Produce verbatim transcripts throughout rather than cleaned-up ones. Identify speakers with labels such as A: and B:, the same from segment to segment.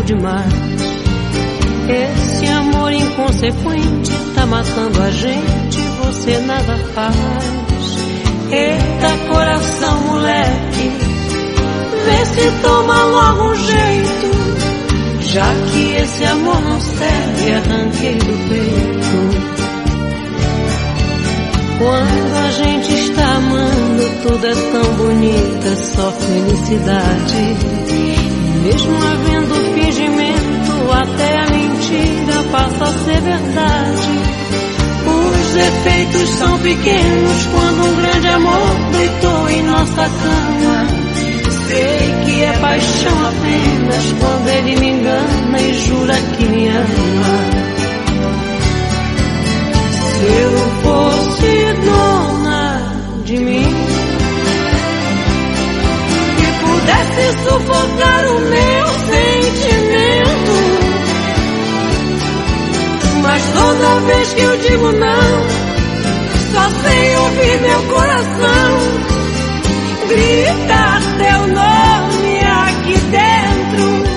A: demais. Esse amor inconsequente tá matando a gente, você nada faz. Eita coração, moleque, vê se toma logo um jeito, já que esse amor não serve, arranque do peito. Quando a gente está amando, tudo é tão bonito, é só felicidade. Mesmo havendo fingimento, até a mentira passa a ser verdade. Os efeitos são pequenos quando um grande amor deitou em nossa cama. Sei que é paixão apenas quando ele me engana e jura que me ama. Se eu fosse dona de mim e pudesse sufocar o meu sentimento, mas toda vez que eu digo não, só sei ouvir meu coração gritar teu nome aqui dentro.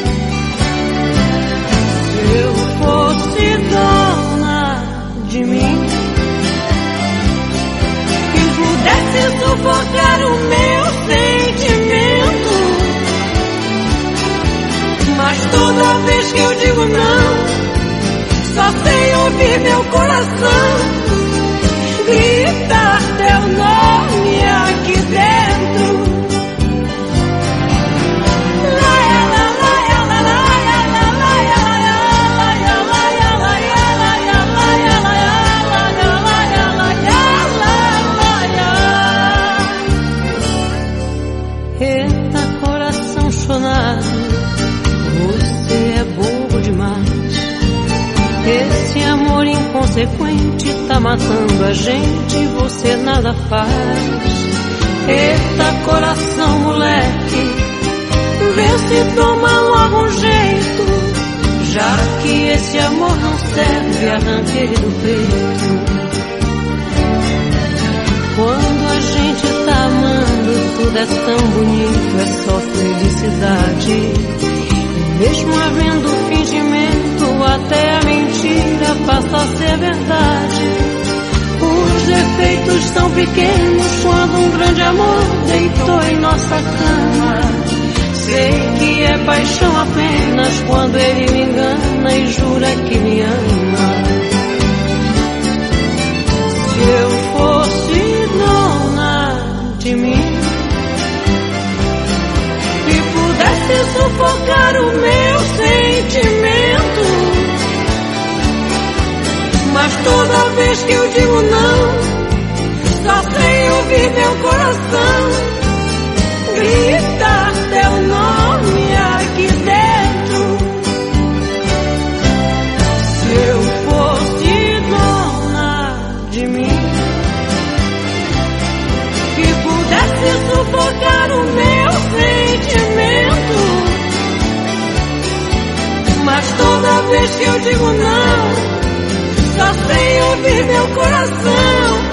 A: Se eu fosse dona de mim e pudesse sufocar o meu sentimento, mas toda vez que eu digo não, só sei ouvir meu coração gritar teu nome aqui dentro. Eita coração chonado, você é bobo demais. Esse amor inconsequente tá matando a gente, você nada faz. Eita coração, moleque, vê se toma logo um jeito, já que esse amor não serve, arranque ele do peito. Quando a gente tá amando, tudo é tão bonito, é só felicidade. Mesmo havendo fingimento, até a mentira passa a ser verdade. Os defeitos são pequenos quando um grande amor deitou em nossa cama. Sei que é paixão apenas quando ele me engana e jura que me ama. Se eu fosse dona de mim e pudesse sufocar o meu sentimento, mas toda vez que eu digo não, só sei ouvir meu coração gritar teu nome aqui dentro. Se eu fosse dona de mim e pudesse sufocar o meu sentimento, mas toda vez que eu digo não, só sei ouvir meu coração